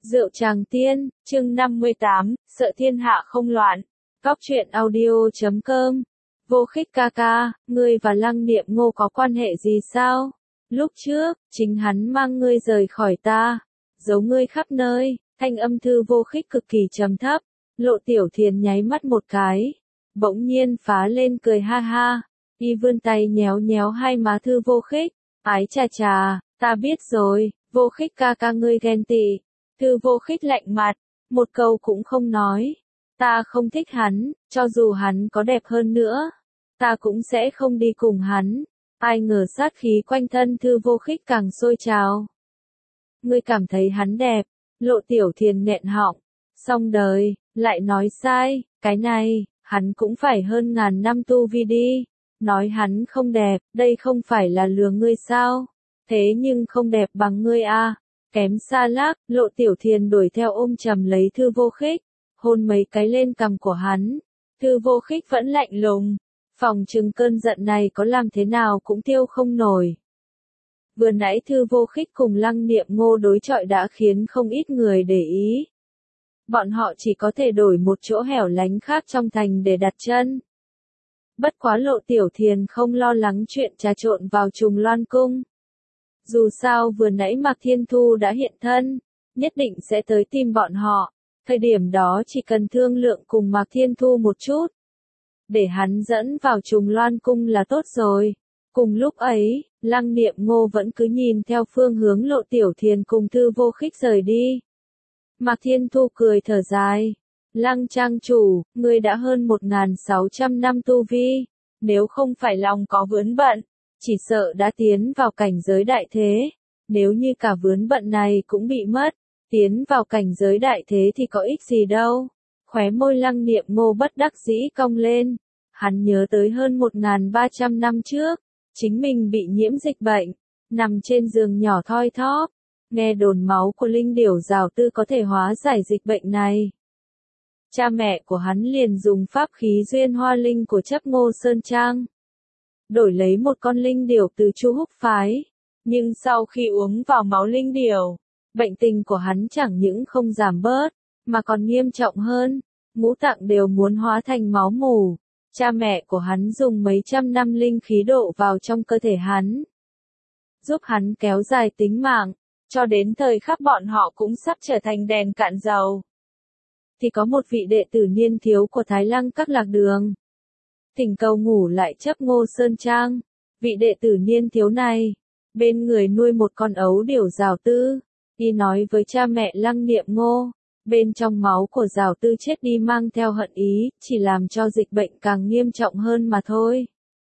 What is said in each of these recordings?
Rượu Tràng Tiên, chương 58, sợ thiên hạ không loạn. Góc truyện audio.com. Vô Khích ca ca, ngươi và Lăng Niệm Ngô có quan hệ gì sao? Lúc trước, chính hắn mang ngươi rời khỏi ta, giấu ngươi khắp nơi. Thanh âm Thư Vô Khích cực kỳ trầm thấp. Lộ Tiểu Thiền nháy mắt một cái, bỗng nhiên phá lên cười ha ha. Y vươn tay nhéo nhéo hai má Thư Vô Khích. Ái chà chà, ta biết rồi, Vô Khích ca ca ngươi ghen tị. Thư Vô Khích lạnh mặt, một câu cũng không nói. Ta không thích hắn, cho dù hắn có đẹp hơn nữa, ta cũng sẽ không đi cùng hắn. Ai ngờ sát khí quanh thân Thư Vô Khích càng sôi trào. Ngươi cảm thấy hắn đẹp? Lộ Tiểu Thiền nghẹn họng. Xong đời, lại nói sai, cái này, hắn cũng phải hơn 1000 năm tu vi đi. Nói hắn không đẹp, đây không phải là lừa ngươi sao? Thế nhưng không đẹp bằng ngươi à? Kém xa lác. Lộ Tiểu Thiền đuổi theo ôm chầm lấy Thư Vô Khích, hôn mấy cái lên cằm của hắn. Thư Vô Khích vẫn lạnh lùng, phòng chừng cơn giận này có làm thế nào cũng tiêu không nổi. Vừa nãy Thư Vô Khích cùng Lăng Niệm Ngô đối chọi đã khiến không ít người để ý. Bọn họ chỉ có thể đổi một chỗ hẻo lánh khác trong thành để đặt chân. Bất quá Lộ Tiểu Thiền không lo lắng chuyện trà trộn vào Trùng Loan Cung. Dù sao vừa nãy Mạc Thiên Thu đã hiện thân, nhất định sẽ tới tìm bọn họ. Thời điểm đó chỉ cần thương lượng cùng Mạc Thiên Thu một chút, để hắn dẫn vào Trùng Loan Cung là tốt rồi. Cùng lúc ấy, Lăng Niệm Ngô vẫn cứ nhìn theo phương hướng Lộ Tiểu Thiền cùng Thư Vô Khích rời đi. Mạc Thiên Thu cười thở dài. Lăng trang chủ, ngươi đã hơn 1600 năm tu vi, nếu không phải lòng có vướng bận, chỉ sợ đã tiến vào cảnh giới đại thế. Nếu như cả vướng bận này cũng bị mất, tiến vào cảnh giới đại thế thì có ích gì đâu. Khóe môi Lăng Niệm Ngô bất đắc dĩ cong lên. Hắn nhớ tới hơn 1300 năm trước, chính mình bị nhiễm dịch bệnh, nằm trên giường nhỏ thoi thóp. Nghe đồn máu của linh điểu rào tư có thể hóa giải dịch bệnh này. Cha mẹ của hắn liền dùng pháp khí duyên hoa linh của chấp Ngô Sơn Trang, đổi lấy một con linh điểu từ Chu Húc phái. Nhưng sau khi uống vào máu linh điểu, bệnh tình của hắn chẳng những không giảm bớt, mà còn nghiêm trọng hơn, ngũ tạng đều muốn hóa thành máu mù. Cha mẹ của hắn dùng mấy trăm năm linh khí độ vào trong cơ thể hắn, giúp hắn kéo dài tính mạng, cho đến thời khắc bọn họ cũng sắp trở thành đèn cạn dầu. Thì có một vị đệ tử niên thiếu của Thái Lăng Các lạc đường, thỉnh cầu ngủ lại chấp Ngô Sơn Trang. Vị đệ tử niên thiếu này, bên người nuôi một con ấu điểu rào tư. Y nói với cha mẹ Lăng Niệm Ngô, bên trong máu của rào tư chết đi mang theo hận ý, chỉ làm cho dịch bệnh càng nghiêm trọng hơn mà thôi.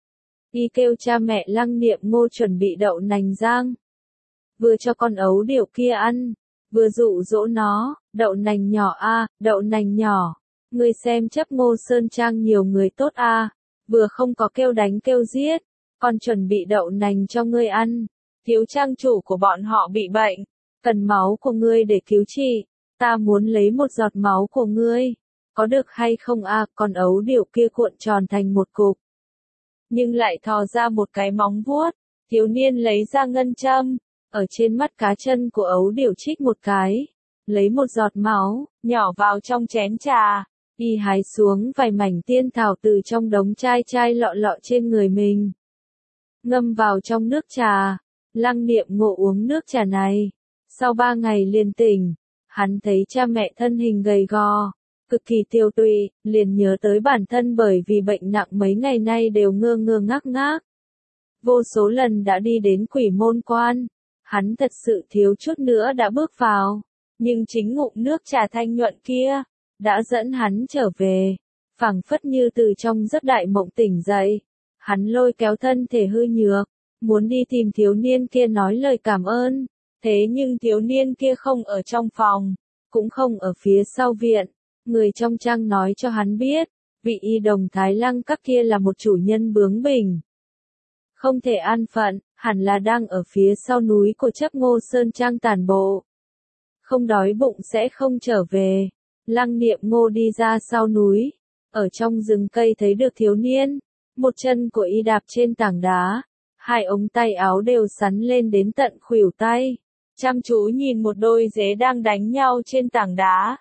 Y kêu cha mẹ Lăng Niệm Ngô chuẩn bị đậu nành rang, vừa cho con ấu điểu kia ăn, vừa dụ dỗ nó. Đậu nành nhỏ a, đậu nành nhỏ, ngươi xem chấp Ngô Sơn Trang nhiều người tốt a, vừa không có kêu đánh kêu giết, còn chuẩn bị đậu nành cho ngươi ăn. Thiếu trang chủ của bọn họ bị bệnh, cần máu của ngươi để cứu trị, ta muốn lấy một giọt máu của ngươi, có được hay không a? Con ấu điểu kia cuộn tròn thành một cục, nhưng lại thò ra một cái móng vuốt. Thiếu niên lấy ra ngân châm, ở trên mắt cá chân của ấu điểu trích một cái, lấy một giọt máu, nhỏ vào trong chén trà. Y hái xuống vài mảnh tiên thảo từ trong đống chai chai lọ lọ trên người mình, ngâm vào trong nước trà. Lăng Niệm Ngô uống nước trà này, sau 3 ngày liền tỉnh. Hắn thấy cha mẹ thân hình gầy gò, cực kỳ tiêu tụy, liền nhớ tới bản thân bởi vì bệnh nặng mấy ngày nay đều ngơ ngơ ngác ngác. Vô số lần đã đi đến Quỷ Môn Quan, hắn thật sự thiếu chút nữa đã bước vào, nhưng chính ngụm nước trà thanh nhuận kia đã dẫn hắn trở về. Phảng phất như từ trong giấc đại mộng tỉnh dậy, hắn lôi kéo thân thể hư nhược, muốn đi tìm thiếu niên kia nói lời cảm ơn. Thế nhưng thiếu niên kia không ở trong phòng, cũng không ở phía sau viện. Người trong trang nói cho hắn biết, vị y đồng Thái Lăng Các kia là một chủ nhân bướng bỉnh, không thể an phận, hẳn là đang ở phía sau núi của chấp Ngô Sơn Trang tản bộ, không đói bụng sẽ không trở về. Lăng Niệm Ngô đi ra sau núi, ở trong rừng cây thấy được thiếu niên, một chân của y đạp trên tảng đá, hai ống tay áo đều sắn lên đến tận khuỷu tay, chăm chú nhìn một đôi dế đang đánh nhau trên tảng đá.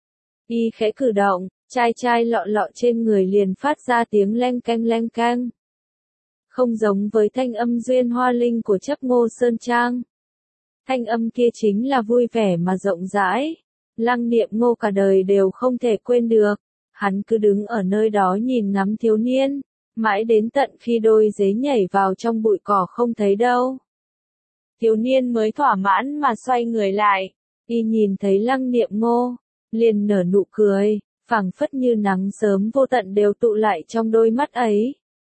Y khẽ cử động, chai chai lọ lọ trên người liền phát ra tiếng leng keng. Không giống với thanh âm duyên hoa linh của chấp Ngô Sơn Trang. Thanh âm kia chính là vui vẻ mà rộng rãi. Lăng Niệm Ngô cả đời đều không thể quên được. Hắn cứ đứng ở nơi đó nhìn ngắm thiếu niên, mãi đến tận khi đôi dế nhảy vào trong bụi cỏ không thấy đâu. Thiếu niên mới thỏa mãn mà xoay người lại. Y nhìn thấy Lăng Niệm Ngô, liền nở nụ cười, phảng phất như nắng sớm vô tận đều tụ lại trong đôi mắt ấy.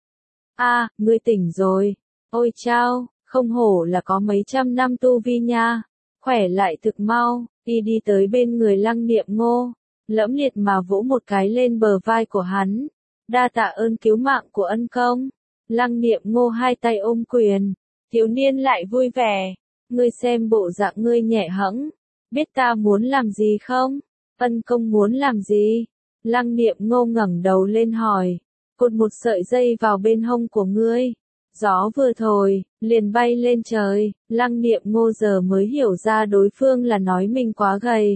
À, ngươi tỉnh rồi. Ôi chao, không hổ là có mấy trăm năm tu vi nha. Khỏe lại thực mau. Y đi tới bên người Lăng Niệm Ngô, lẫm liệt mà vỗ một cái lên bờ vai của hắn. Đa tạ ơn cứu mạng của ân công. Lăng Niệm Ngô hai tay ôm quyền. Thiếu niên lại vui vẻ. Ngươi xem bộ dạng ngươi nhẹ hẫng. Biết ta muốn làm gì không? Ân công muốn làm gì? Lăng Niệm Ngô ngẩng đầu lên hỏi. Cột một sợi dây vào bên hông của ngươi. Gió vừa thổi, liền bay lên trời. Lăng Niệm Ngô giờ mới hiểu ra đối phương là nói mình quá gầy.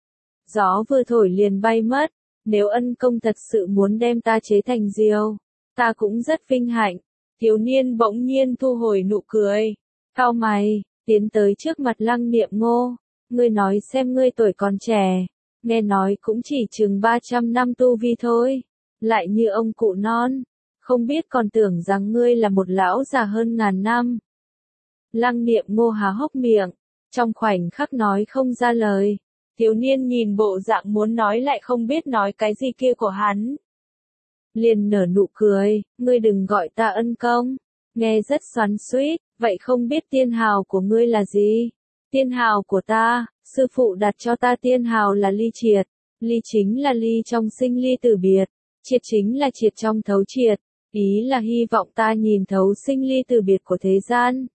Gió vừa thổi liền bay mất. Nếu ân công thật sự muốn đem ta chế thành diều, ta cũng rất vinh hạnh. Thiếu niên bỗng nhiên thu hồi nụ cười. Cau mày, tiến tới trước mặt Lăng Niệm Ngô. Ngươi nói xem ngươi tuổi còn trẻ, nghe nói cũng chỉ chừng 300 năm tu vi thôi. Lại như ông cụ non, không biết còn tưởng rằng ngươi là một lão già hơn ngàn năm. Lăng Niệm Ngô há hốc miệng, trong khoảnh khắc nói không ra lời. Thiếu niên nhìn bộ dạng muốn nói lại không biết nói cái gì kia của hắn. Liền nở nụ cười, ngươi đừng gọi ta ân công, nghe rất xoắn xuýt, vậy không biết tiên hào của ngươi là gì? Tiên hào của ta, sư phụ đặt cho ta tiên hào là ly triệt, ly chính là ly trong sinh ly tử biệt, triệt chính là triệt trong thấu triệt, ý là hy vọng ta nhìn thấu sinh ly tử biệt của thế gian.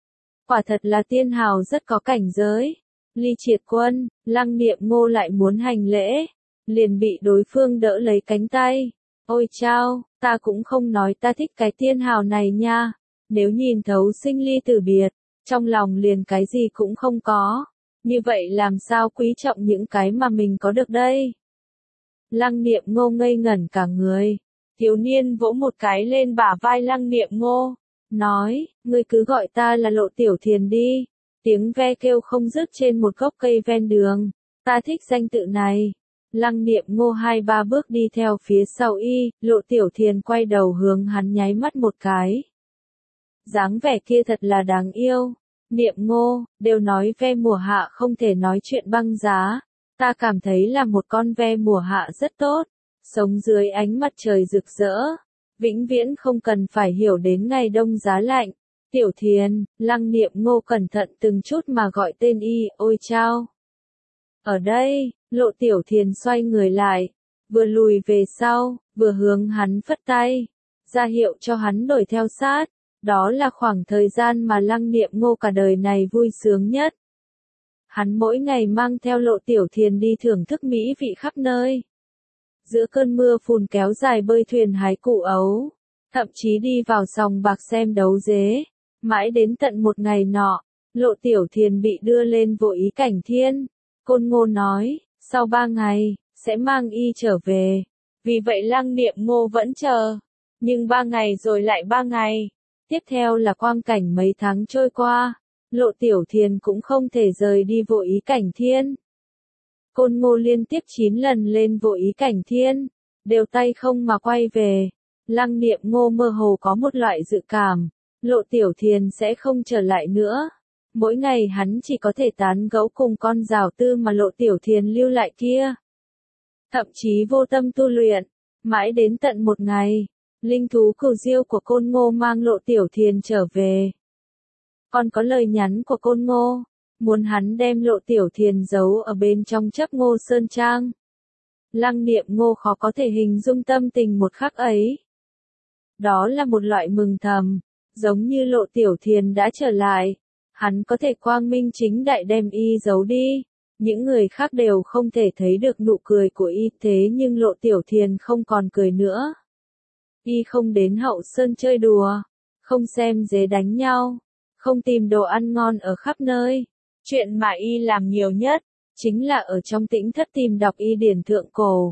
Quả thật là tiên hào rất có cảnh giới. Ly Triệt Quân, Lăng Niệm Ngô lại muốn hành lễ, liền bị đối phương đỡ lấy cánh tay. Ôi chao, ta cũng không nói ta thích cái tiên hào này nha. Nếu nhìn thấu sinh ly tử biệt, trong lòng liền cái gì cũng không có. Như vậy làm sao quý trọng những cái mà mình có được đây? Lăng Niệm Ngô ngây ngẩn cả người. Thiếu niên vỗ một cái lên bả vai Lăng Niệm Ngô, nói, ngươi cứ gọi ta là Lộ Tiểu Thiền đi. Tiếng ve kêu không dứt trên một gốc cây ven đường. Ta thích danh tự này. Lăng Niệm Ngô 2-3 bước đi theo phía sau y, Lộ Tiểu Thiền quay đầu hướng hắn nháy mắt một cái. Dáng vẻ kia thật là đáng yêu. Niệm Ngô, đều nói ve mùa hạ không thể nói chuyện băng giá. Ta cảm thấy là một con ve mùa hạ rất tốt. Sống dưới ánh mặt trời rực rỡ. Vĩnh viễn không cần phải hiểu đến ngày đông giá lạnh. Tiểu Thiền, Lăng Niệm Ngô cẩn thận từng chút mà gọi tên y, ôi chao. Ở đây, Lộ Tiểu Thiền xoay người lại, vừa lùi về sau, vừa hướng hắn phất tay, ra hiệu cho hắn đuổi theo sát. Đó là khoảng thời gian mà Lăng Niệm Ngô cả đời này vui sướng nhất. Hắn mỗi ngày mang theo Lộ Tiểu Thiền đi thưởng thức mỹ vị khắp nơi. Giữa cơn mưa phùn kéo dài bơi thuyền hái củ ấu, thậm chí đi vào sòng bạc xem đấu dế. Mãi đến tận một ngày nọ, Lộ Tiểu Thiền bị đưa lên Vô Ý Cảnh Thiên. Côn Ngô nói, sau 3 ngày, sẽ mang y trở về. Vì vậy Lăng Niệm Ngô vẫn chờ. Nhưng 3 ngày rồi lại 3 ngày. Tiếp theo là quang cảnh mấy tháng trôi qua. Lộ Tiểu Thiền cũng không thể rời đi Vô Ý Cảnh Thiên. Côn Ngô liên tiếp 9 lần lên Vô Ý Cảnh Thiên, đều tay không mà quay về. Lăng Niệm Ngô mơ hồ có một loại dự cảm. Lộ Tiểu Thiền sẽ không trở lại nữa. Mỗi ngày hắn chỉ có thể tán gẫu cùng con rào tư mà Lộ Tiểu Thiền lưu lại kia. Thậm chí vô tâm tu luyện. Mãi đến tận một ngày, linh thú cừu diêu của Côn Ngô mang Lộ Tiểu Thiền trở về. Còn có lời nhắn của Côn Ngô, muốn hắn đem Lộ Tiểu Thiền giấu ở bên trong chấp Ngô Sơn Trang. Lăng Niệm Ngô khó có thể hình dung tâm tình một khắc ấy. Đó là một loại mừng thầm. Giống như Lộ Tiểu Thiền đã trở lại, hắn có thể quang minh chính đại đem y giấu đi. Những người khác đều không thể thấy được nụ cười của y, thế nhưng Lộ Tiểu Thiền không còn cười nữa. Y không đến Hậu Sơn chơi đùa, không xem dế đánh nhau, không tìm đồ ăn ngon ở khắp nơi. Chuyện mà y làm nhiều nhất, chính là ở trong tĩnh thất tìm đọc y điển thượng cổ.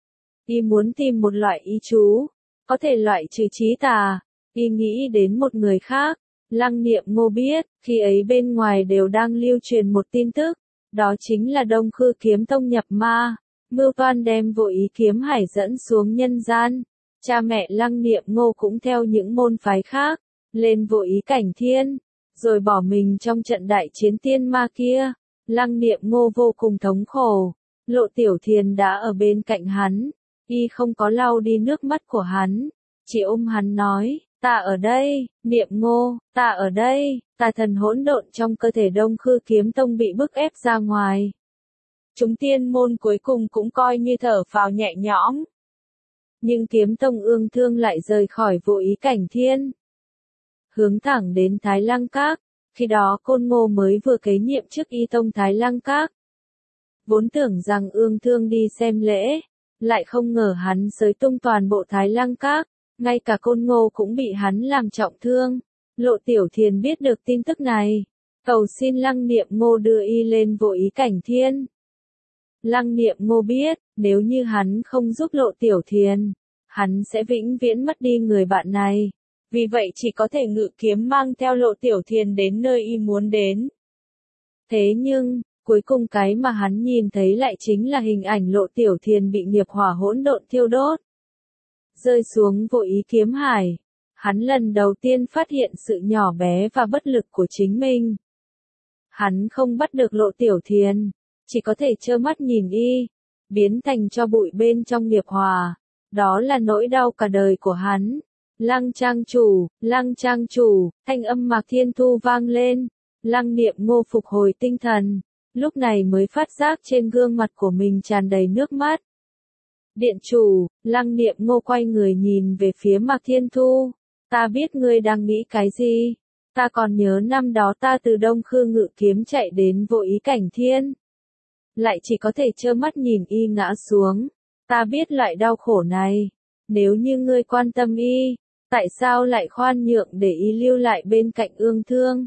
Y muốn tìm một loại y chú, có thể loại trừ trí tà. Y nghĩ đến một người khác. Lăng Niệm Ngô biết, khi ấy bên ngoài đều đang lưu truyền một tin tức, đó chính là Đông Khư Kiếm Tông nhập ma, mưu toan đem Vô Ý Kiếm Hải dẫn xuống nhân gian. Cha mẹ Lăng Niệm Ngô cũng theo những môn phái khác, lên Vô Ý Cảnh Thiên, rồi bỏ mình trong trận đại chiến tiên ma kia. Lăng Niệm Ngô vô cùng thống khổ, Lộ Tiểu Thiền đã ở bên cạnh hắn, y không có lau đi nước mắt của hắn, chỉ ôm hắn nói, ta ở đây, Niệm Ngô, ta ở đây, tà thần hỗn độn trong cơ thể Đông Khư Kiếm Tông bị bức ép ra ngoài. Chúng tiên môn cuối cùng cũng coi như thở phào nhẹ nhõm. Nhưng Kiếm Tông ương thương lại rời khỏi Vô Ý Cảnh Thiên, hướng thẳng đến Thái Lăng Các. Khi đó Côn Ngô mới vừa kế nhiệm chức y tông Thái Lăng Các. Vốn tưởng rằng ương thương đi xem lễ, lại không ngờ hắn xới tung toàn bộ Thái Lăng Các, ngay cả Côn Ngô cũng bị hắn làm trọng thương. Lộ Tiểu Thiền biết được tin tức này, cầu xin Lăng Niệm Ngô đưa y lên Vô Ý Cảnh Thiên. Lăng Niệm Ngô biết, nếu như hắn không giúp Lộ Tiểu Thiền, hắn sẽ vĩnh viễn mất đi người bạn này. Vì vậy chỉ có thể ngự kiếm mang theo Lộ Tiểu Thiền đến nơi y muốn đến. Thế nhưng, cuối cùng cái mà hắn nhìn thấy lại chính là hình ảnh Lộ Tiểu Thiền bị nghiệp hỏa hỗn độn thiêu đốt, rơi xuống Vô Ý Kiếm Hải. Hắn lần đầu tiên phát hiện sự nhỏ bé và bất lực của chính mình. Hắn không bắt được Lộ Tiểu Thiền, chỉ có thể trơ mắt nhìn y biến thành tro bụi bên trong nghiệp hỏa. Đó là nỗi đau cả đời của hắn. Lăng Trang chủ, thanh âm Mạc Thiên Thu vang lên. Lăng Niệm Ngô phục hồi tinh thần, lúc này mới phát giác trên gương mặt của mình tràn đầy nước mắt. Điện chủ, Lăng Niệm Ngô quay người nhìn về phía Mạc Thiên Thu. Ta biết ngươi đang nghĩ cái gì. Ta còn nhớ năm đó ta từ Đông Khư ngự kiếm chạy đến Vô Ý Cảnh Thiên, lại chỉ có thể trơ mắt nhìn y ngã xuống. Ta biết loại đau khổ này. Nếu như ngươi quan tâm y, tại sao lại khoan nhượng để y lưu lại bên cạnh ương thương?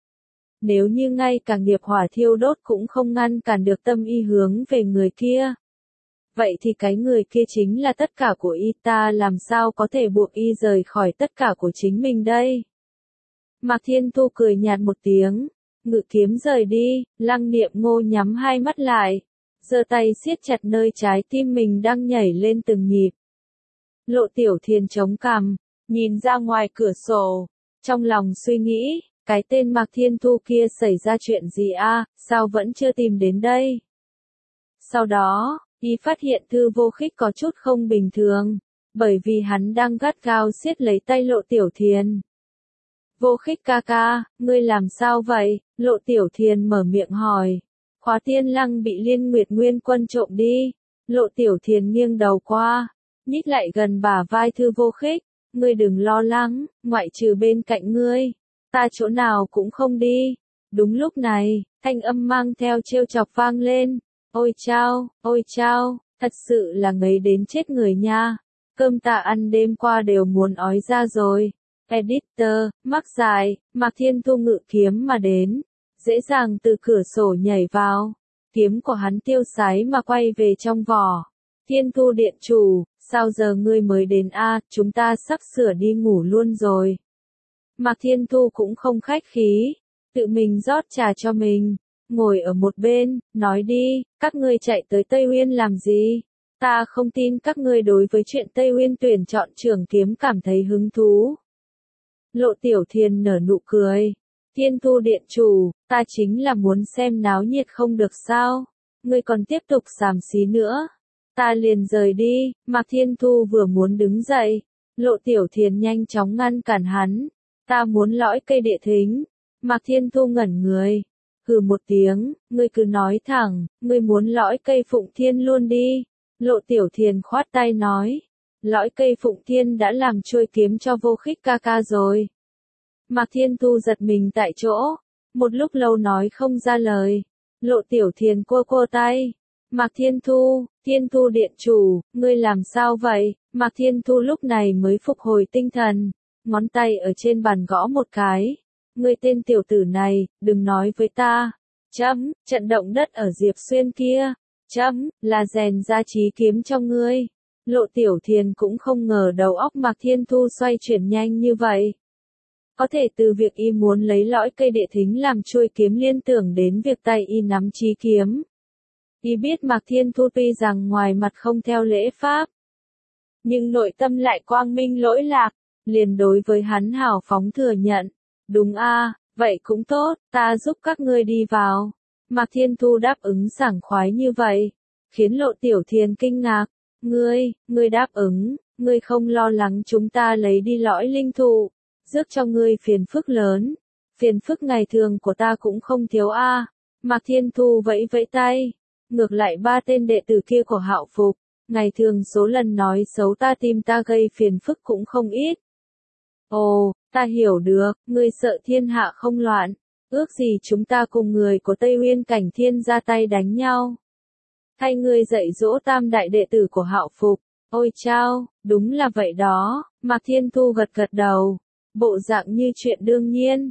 Nếu như ngay cả nghiệp hỏa thiêu đốt cũng không ngăn cản được tâm y hướng về người kia, vậy thì cái người kia chính là tất cả của y, ta làm sao có thể buộc y rời khỏi tất cả của chính mình đây? Mạc Thiên Thu cười nhạt một tiếng, ngự kiếm rời đi. Lăng Niệm Ngô nhắm hai mắt lại, giơ tay siết chặt nơi trái tim mình đang nhảy lên từng nhịp. Lộ Tiểu Thiền chống cằm, nhìn ra ngoài cửa sổ, trong lòng suy nghĩ, cái tên Mạc Thiên Thu kia xảy ra chuyện gì a, sao vẫn chưa tìm đến đây? Sau đó, y phát hiện Thư Vô Khích có chút không bình thường, bởi vì hắn đang gắt gao siết lấy tay Lộ Tiểu Thiền. Vô Khích ca ca, ngươi làm sao vậy? Lộ Tiểu Thiền mở miệng hỏi. Khóa Tiên Lăng bị Liên Nguyệt Nguyên Quân trộm đi. Lộ Tiểu Thiền nghiêng đầu qua, nhích lại gần bả vai Thư Vô Khích. Ngươi đừng lo lắng, ngoại trừ bên cạnh ngươi, ta chỗ nào cũng không đi. Đúng lúc này, thanh âm mang theo trêu chọc vang lên. Ôi chao, thật sự là ngấy đến chết người nha. Cơm ta ăn đêm qua đều muốn ói ra rồi. Editor, mắc dài, Mạc Thiên Thu ngự kiếm mà đến, dễ dàng từ cửa sổ nhảy vào. Kiếm của hắn tiêu sái mà quay về trong vỏ. Thiên Thu điện chủ, sao giờ ngươi mới đến a? Chúng ta sắp sửa đi ngủ luôn rồi. Mạc Thiên Thu cũng không khách khí, tự mình rót trà cho mình, ngồi ở một bên, nói đi, các ngươi chạy tới Tây Uyên làm gì? Ta không tin các ngươi đối với chuyện Tây Uyên tuyển chọn trưởng kiếm cảm thấy hứng thú. Lộ Tiểu Thiền nở nụ cười. Thiên Thu điện chủ, ta chính là muốn xem náo nhiệt không được sao? Ngươi còn tiếp tục xàm xí nữa, ta liền rời đi. Mạc Thiên Thu vừa muốn đứng dậy, Lộ Tiểu Thiền nhanh chóng ngăn cản hắn. Ta muốn lõi cây địa thính. Mạc Thiên Thu ngẩn người, hừ một tiếng, ngươi cứ nói thẳng, ngươi muốn lõi cây Phụng Thiên luôn đi. Lộ Tiểu Thiền khoát tay nói, lõi cây Phụng Thiên đã làm trôi kiếm cho Vô Khích ca ca rồi. Mạc Thiên Thu giật mình tại chỗ, một lúc lâu nói không ra lời. Lộ Tiểu Thiền cua tay. Mạc Thiên Thu điện chủ, ngươi làm sao vậy? Mạc Thiên Thu lúc này mới phục hồi tinh thần, ngón tay ở trên bàn gõ một cái. Ngươi tên tiểu tử này, đừng nói với ta, Chấm, trận động đất ở Diệp Xuyên kia. Chấm, là rèn ra chí kiếm cho ngươi. Lộ Tiểu Thiền cũng không ngờ đầu óc Mạc Thiên Thu xoay chuyển nhanh như vậy. Có thể từ việc y muốn lấy lõi cây địa thính làm chuôi kiếm liên tưởng đến việc tay y nắm chí kiếm. Y biết Mạc Thiên Thu tuy rằng ngoài mặt không theo lễ pháp, nhưng nội tâm lại quang minh lỗi lạc, liền đối với hắn hào phóng thừa nhận. Đúng a, vậy cũng tốt, ta giúp các ngươi đi vào. Mạc Thiên Thu đáp ứng sảng khoái như vậy, khiến Lộ Tiểu Thiền kinh ngạc. Ngươi đáp ứng, ngươi không lo lắng chúng ta lấy đi lõi linh thụ, rước cho ngươi phiền phức lớn. Phiền phức ngày thường của ta cũng không thiếu a. Mạc Thiên Thu vẫy vẫy tay. Ngược lại ba tên đệ tử kia của Hạo Phục, ngày thường số lần nói xấu ta tìm ta gây phiền phức cũng không ít. Ồ, ta hiểu được, ngươi sợ thiên hạ không loạn, ước gì chúng ta cùng người của Tây Uyên Cảnh Thiên ra tay đánh nhau. Thay ngươi dạy dỗ tam đại đệ tử của Hạo Phục. Ôi chao, đúng là vậy đó. Mạc Thiên Thu gật gật đầu, bộ dạng như chuyện đương nhiên.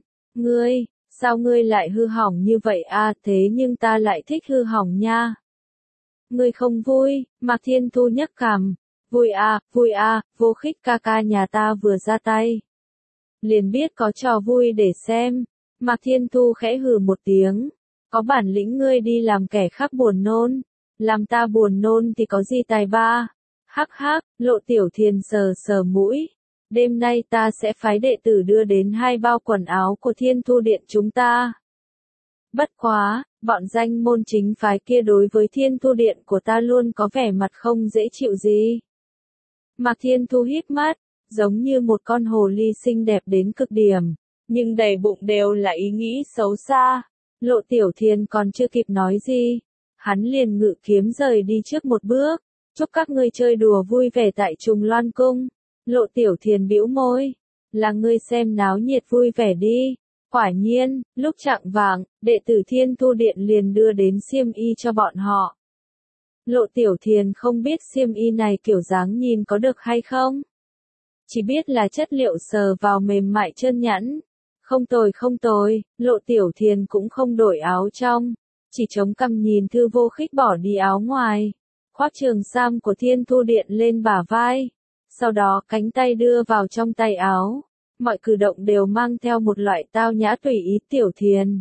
Sao ngươi lại hư hỏng như vậy a? Thế nhưng ta lại thích hư hỏng nha. Ngươi không vui? Mạc Thiên Thu nhấc cằm. Vui a, Vô Khích ca ca nhà ta vừa ra tay, liền biết có trò vui để xem. Mạc Thiên Thu khẽ hừ một tiếng. Có bản lĩnh ngươi đi làm kẻ khác buồn nôn, làm ta buồn nôn thì có gì tài ba. Hắc hắc, Lộ Tiểu Thiền sờ sờ mũi. Đêm nay ta sẽ phái đệ tử đưa đến 2 bao quần áo của Thiên Thu Điện chúng ta. Bất quá, bọn danh môn chính phái kia đối với Thiên Thu Điện của ta luôn có vẻ mặt không dễ chịu gì. Mạc Thiên Thu híp mắt, giống như một con hồ ly xinh đẹp đến cực điểm, nhưng đầy bụng đều là ý nghĩ xấu xa. Lộ Tiểu Thiền còn chưa kịp nói gì, hắn liền ngự kiếm rời đi trước một bước. Chúc các ngươi chơi đùa vui vẻ tại Trùng Loan Cung. Lộ Tiểu Thiền bĩu môi, là ngươi xem náo nhiệt vui vẻ đi. Quả nhiên, lúc chạng vạng, đệ tử Thiên Thu Điện liền đưa đến xiêm y cho bọn họ. Lộ Tiểu Thiền không biết xiêm y này kiểu dáng nhìn có được hay không, chỉ biết là chất liệu sờ vào mềm mại trơn nhẵn. Không tồi, Lộ Tiểu Thiền cũng không đổi áo trong, chỉ chống cằm nhìn Thư Vô Khích bỏ đi áo ngoài, khoác trường sam của Thiên Thu Điện lên bả vai, sau đó cánh tay đưa vào trong tay áo, mọi cử động đều mang theo một loại tao nhã tùy ý. Tiểu Thiền,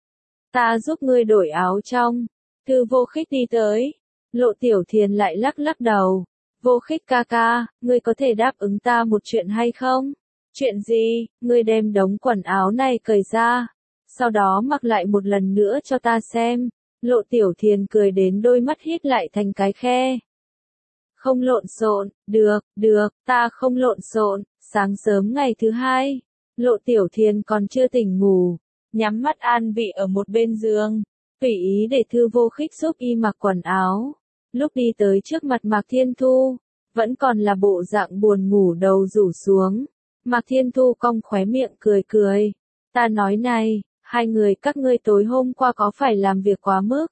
ta giúp ngươi đổi áo trong. Thư Vô Khích đi tới, Lộ Tiểu Thiền lại lắc lắc đầu. Vô Khích ca ca, ngươi có thể đáp ứng ta một chuyện hay không? Chuyện gì? Ngươi đem đống quần áo này cởi ra, sau đó mặc lại một lần nữa cho ta xem. Lộ Tiểu Thiền cười đến đôi mắt híp lại thành cái khe. Không lộn xộn, được, ta không lộn xộn. Sáng sớm ngày thứ hai, Lộ Tiểu Thiền còn chưa tỉnh ngủ, nhắm mắt an vị ở một bên giường, tùy ý để Thư Vô Khích giúp y mặc quần áo. Lúc đi tới trước mặt Mạc Thiên Thu, vẫn còn là bộ dạng buồn ngủ đầu rủ xuống. Mạc Thiên Thu cong khóe miệng cười. Ta nói này, hai người các ngươi tối hôm qua có phải làm việc quá mức?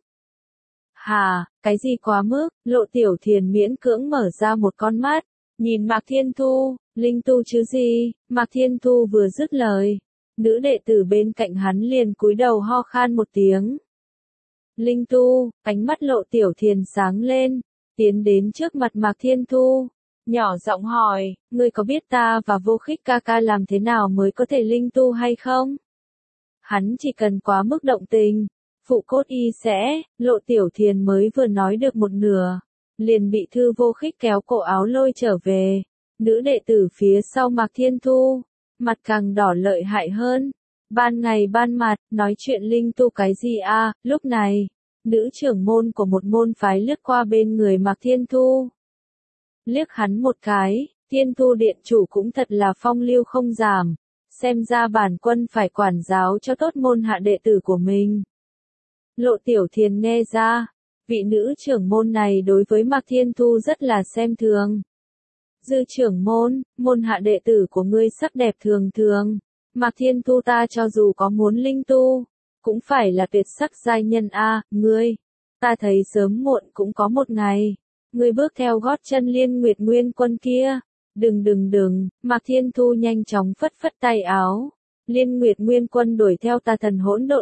Hà, cái gì quá mức? Lộ Tiểu Thiền miễn cưỡng mở ra một con mắt, nhìn Mạc Thiên Thu, linh tu chứ gì? Mạc Thiên Thu vừa dứt lời, nữ đệ tử bên cạnh hắn liền cúi đầu ho khan một tiếng. Linh tu, ánh mắt Lộ Tiểu Thiền sáng lên, tiến đến trước mặt Mạc Thiên Thu, nhỏ giọng hỏi, ngươi có biết ta và Vô Khích ca ca làm thế nào mới có thể linh tu hay không? Hắn chỉ cần quá mức động tình, phụ cốt y sẽ. Lộ Tiểu Thiền mới vừa nói được một nửa, liền bị Thư Vô Khích kéo cổ áo lôi trở về. Nữ đệ tử phía sau Mạc Thiên Thu, mặt càng đỏ lợi hại hơn. Ban ngày ban mặt, nói chuyện linh tu cái gì a? Lúc này, nữ trưởng môn của một môn phái lướt qua bên người Mạc Thiên Thu. Liếc hắn một cái, Thiên Thu Điện chủ cũng thật là phong lưu không giảm, xem ra bản quân phải quản giáo cho tốt môn hạ đệ tử của mình. Lộ Tiểu Thiền nghe ra, vị nữ trưởng môn này đối với Mạc Thiên Thu rất là xem thường. Dư trưởng môn, môn hạ đệ tử của ngươi sắc đẹp thường thường, Mạc Thiên Thu ta cho dù có muốn linh tu, cũng phải là tuyệt sắc giai nhân a. Ngươi, ta thấy sớm muộn cũng có một ngày, ngươi bước theo gót chân Liên Nguyệt Nguyên Quân kia. Đừng, Mạc Thiên Thu nhanh chóng phất phất tay áo, Liên Nguyệt Nguyên Quân đuổi theo tà thần hỗn độn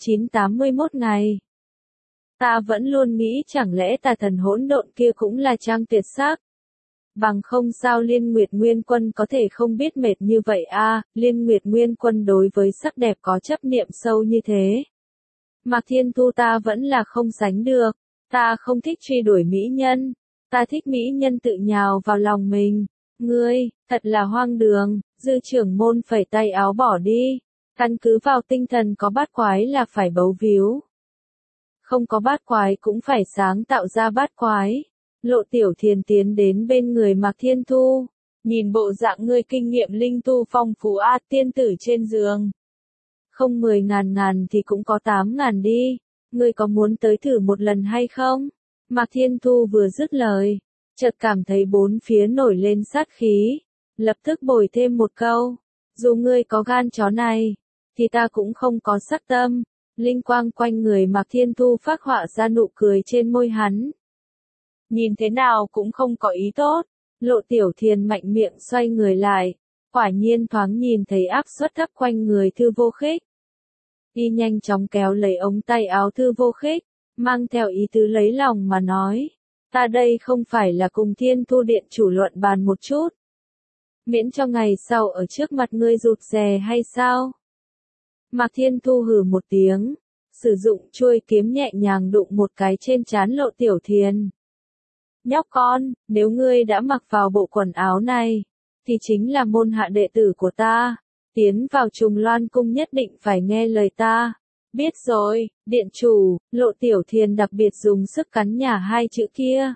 9981 ngày. Ta vẫn luôn nghĩ chẳng lẽ tà thần hỗn độn kia cũng là trang tuyệt sắc. Bằng không sao Liên Nguyệt Nguyên Quân có thể không biết mệt như vậy a? Liên Nguyệt Nguyên Quân đối với sắc đẹp có chấp niệm sâu như thế. Mạc Thiên Thu ta vẫn là không sánh được. Ta không thích truy đuổi mỹ nhân. Ta thích mỹ nhân tự nhào vào lòng mình. Ngươi, thật là hoang đường, Dư trưởng môn phẩy tay áo bỏ đi. Căn cứ vào tinh thần có bát quái là phải bấu víu. Không có bát quái cũng phải sáng tạo ra bát quái. Lộ Tiểu Thiền tiến đến bên người Mạc Thiên Thu. Nhìn bộ dạng ngươi kinh nghiệm linh tu phong phú a, tiên tử trên giường. Không 10.000 thì cũng có 8.000 đi. Ngươi có muốn tới thử một lần hay không? Mạc Thiên Thu vừa dứt lời, chợt cảm thấy bốn phía nổi lên sát khí. Lập tức bồi thêm một câu. Dù ngươi có gan chó này, thì ta cũng không có sắc tâm. Linh quang quanh người Mạc Thiên Thu phác họa ra nụ cười trên môi hắn. Nhìn thế nào cũng không có ý tốt. Lộ Tiểu Thiền mạnh miệng xoay người lại. Quả nhiên thoáng nhìn thấy áp suất thấp quanh người Thư Vô Khích. Y nhanh chóng kéo lấy ống tay áo Thư Vô Khích, mang theo ý tứ lấy lòng mà nói. Ta đây không phải là cùng Thiên Thu Điện chủ luận bàn một chút. Miễn cho ngày sau ở trước mặt ngươi rụt rè hay sao? Mạc Thiên Thu hừ một tiếng, sử dụng chuôi kiếm nhẹ nhàng đụng một cái trên trán Lộ Tiểu Thiền. Nhóc con, nếu ngươi đã mặc vào bộ quần áo này, thì chính là môn hạ đệ tử của ta. Tiến vào Trùng Loan Cung nhất định phải nghe lời ta. Biết rồi, điện chủ. Lộ Tiểu Thiền đặc biệt dùng sức cắn nhả hai chữ kia.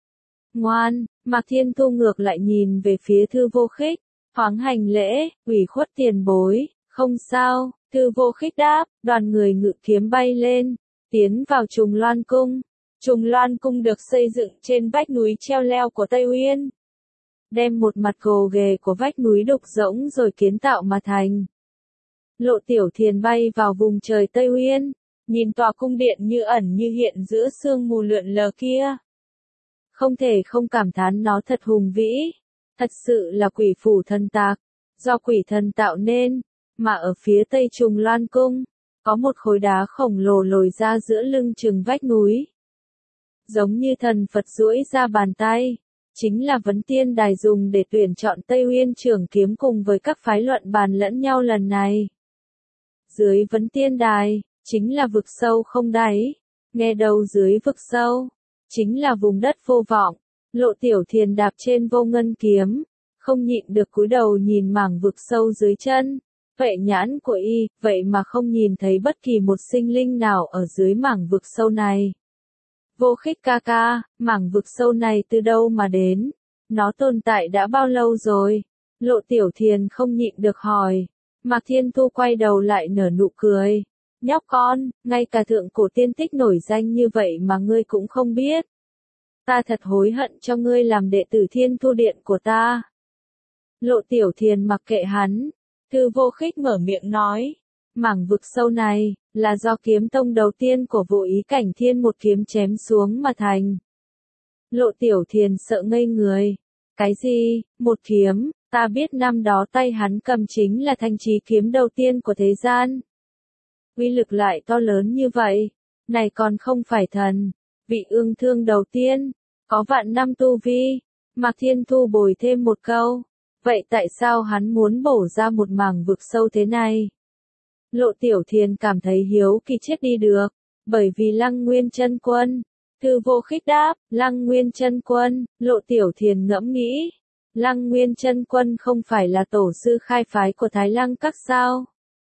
Ngoan. Mạc Thiên Thu ngược lại nhìn về phía Thư Vô Khích, thoáng hành lễ, ủy khuất tiền bối. Không sao. Thư Vô Khích đáp. Đoàn người ngự kiếm bay lên, tiến vào Trùng Loan Cung. Trùng Loan Cung được xây dựng trên vách núi treo leo của Tây Uyên. Đem một mặt gồ ghề của vách núi đục rỗng rồi kiến tạo mà thành. Lộ Tiểu Thiền bay vào vùng trời Tây Uyên, nhìn tòa cung điện như ẩn như hiện giữa sương mù lượn lờ kia. Không thể không cảm thán nó thật hùng vĩ, thật sự là quỷ phủ thần tạc, do quỷ thần tạo nên, mà ở phía tây Trùng Loan Cung, có một khối đá khổng lồ lồi ra giữa lưng chừng vách núi. Giống như thần Phật duỗi ra bàn tay, chính là vấn tiên đài dùng để tuyển chọn Tây Uyên trưởng kiếm cùng với các phái luận bàn lẫn nhau lần này. Dưới vấn tiên đài, chính là vực sâu không đáy, nghe đầu dưới vực sâu, chính là vùng đất vô vọng. Lộ Tiểu Thiền đạp trên vô ngân kiếm, không nhịn được cúi đầu nhìn mảng vực sâu dưới chân. Vậy nhãn của y, vậy mà không nhìn thấy bất kỳ một sinh linh nào ở dưới mảng vực sâu này. Vô Khích ca ca, mảng vực sâu này từ đâu mà đến? Nó tồn tại đã bao lâu rồi? Lộ Tiểu Thiền không nhịn được hỏi. Mạc Thiên Thu quay đầu lại nở nụ cười. Nhóc con, ngay cả thượng cổ tiên tích nổi danh như vậy mà ngươi cũng không biết. Ta thật hối hận cho ngươi làm đệ tử Thiên Thu Điện của ta. Lộ Tiểu Thiền mặc kệ hắn. Thư Vô Khích mở miệng nói. Mảng vực sâu này, là do kiếm tông đầu tiên của Vô Ý Cảnh Thiên một kiếm chém xuống mà thành. Lộ Tiểu Thiền sợ ngây người. Cái gì, một kiếm, ta biết năm đó tay hắn cầm chính là thanh chí kiếm đầu tiên của thế gian. Uy lực lại to lớn như vậy, này còn không phải thần, vị ương thương đầu tiên, có vạn năm tu vi. Mạc Thiên Thu bồi thêm một câu, vậy tại sao hắn muốn bổ ra một mảng vực sâu thế này? Lộ Tiểu Thiền cảm thấy hiếu kỳ chết đi được, bởi vì Lăng Nguyên Chân Quân. Thư Vô Khích đáp, Lăng Nguyên Chân Quân. Lộ Tiểu Thiền ngẫm nghĩ, Lăng Nguyên Chân Quân không phải là tổ sư khai phái của Thái Lăng Các sao?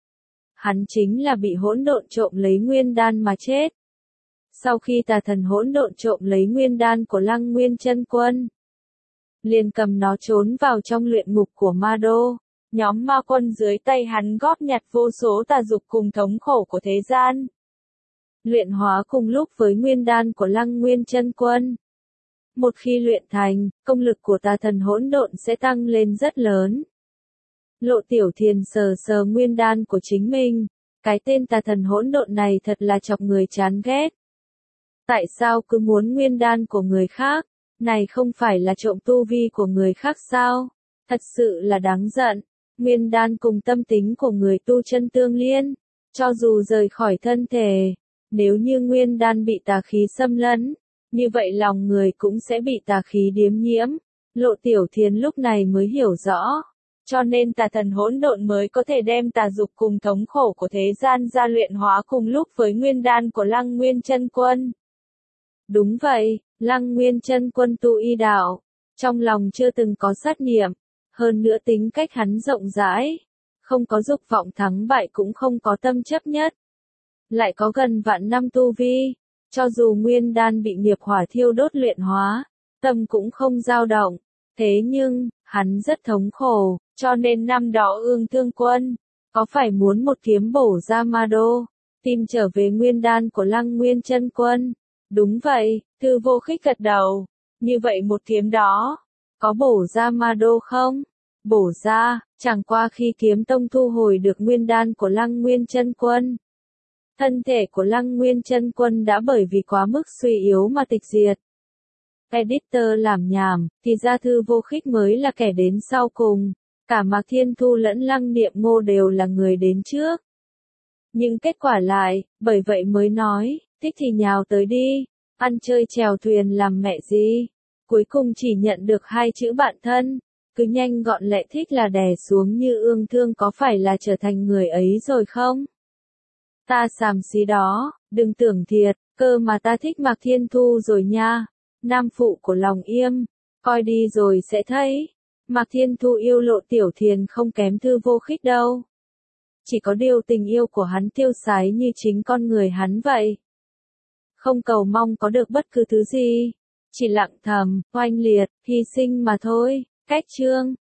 Hắn chính là bị hỗn độn trộm lấy nguyên đan mà chết. Sau khi tà thần hỗn độn trộm lấy nguyên đan của Lăng Nguyên Chân Quân, liền cầm nó trốn vào trong luyện ngục của Ma Đô. Nhóm ma quân dưới tay hắn góp nhặt vô số tà dục cùng thống khổ của thế gian. Luyện hóa cùng lúc với nguyên đan của Lăng Nguyên Chân Quân. Một khi luyện thành, công lực của tà thần hỗn độn sẽ tăng lên rất lớn. Lộ Tiểu Thiền sờ sờ nguyên đan của chính mình. Cái tên tà thần hỗn độn này thật là chọc người chán ghét. Tại sao cứ muốn nguyên đan của người khác? Này không phải là trộm tu vi của người khác sao? Thật sự là đáng giận. Nguyên đan cùng tâm tính của người tu chân tương liên, cho dù rời khỏi thân thể, nếu như nguyên đan bị tà khí xâm lấn, như vậy lòng người cũng sẽ bị tà khí điếm nhiễm. Lộ Tiểu Thiến lúc này mới hiểu rõ, cho nên tà thần hỗn độn mới có thể đem tà dục cùng thống khổ của thế gian ra luyện hóa cùng lúc với nguyên đan của Lăng Nguyên Chân Quân. Đúng vậy, Lăng Nguyên Chân Quân tu y đạo, trong lòng chưa từng có sát niệm, hơn nữa tính cách hắn rộng rãi, không có dục vọng thắng bại cũng không có tâm chấp nhất. Lại có gần vạn năm tu vi, cho dù nguyên đan bị nghiệp hỏa thiêu đốt luyện hóa, tâm cũng không dao động. Thế nhưng, hắn rất thống khổ, cho nên năm đó Ương Thương Quân, có phải muốn một kiếm bổ ra ma đô, tìm trở về nguyên đan của Lăng Nguyên Chân Quân? Đúng vậy, Thư Vô Khích gật đầu. Như vậy một kiếm đó, có bổ ra ma đô không? Bổ ra, chẳng qua khi kiếm tông thu hồi được nguyên đan của Lăng Nguyên Chân Quân. Thân thể của Lăng Nguyên Chân Quân đã bởi vì quá mức suy yếu mà tịch diệt. Editor làm nhảm, thì ra Thư Vô Khích mới là kẻ đến sau cùng. Cả Mạc Thiên Thu lẫn Lăng Niệm Ngô đều là người đến trước. Nhưng kết quả lại, bởi vậy mới nói, thích thì nhào tới đi, ăn chơi chèo thuyền làm mẹ gì. Cuối cùng chỉ nhận được 2 chữ bạn thân, cứ nhanh gọn lẹ thích là đè xuống như Ương Thương, có phải là trở thành người ấy rồi không? Ta xàm xí đó, đừng tưởng thiệt, cơ mà ta thích Mạc Thiên Thu rồi nha. Nam phụ của lòng Yêm, coi đi rồi sẽ thấy. Mạc Thiên Thu yêu Lộ Tiểu Thiền không kém Thư Vô Khích đâu. Chỉ có điều tình yêu của hắn tiêu sái như chính con người hắn vậy. Không cầu mong có được bất cứ thứ gì, chỉ lặng thầm, oanh liệt, hy sinh mà thôi. Cách chương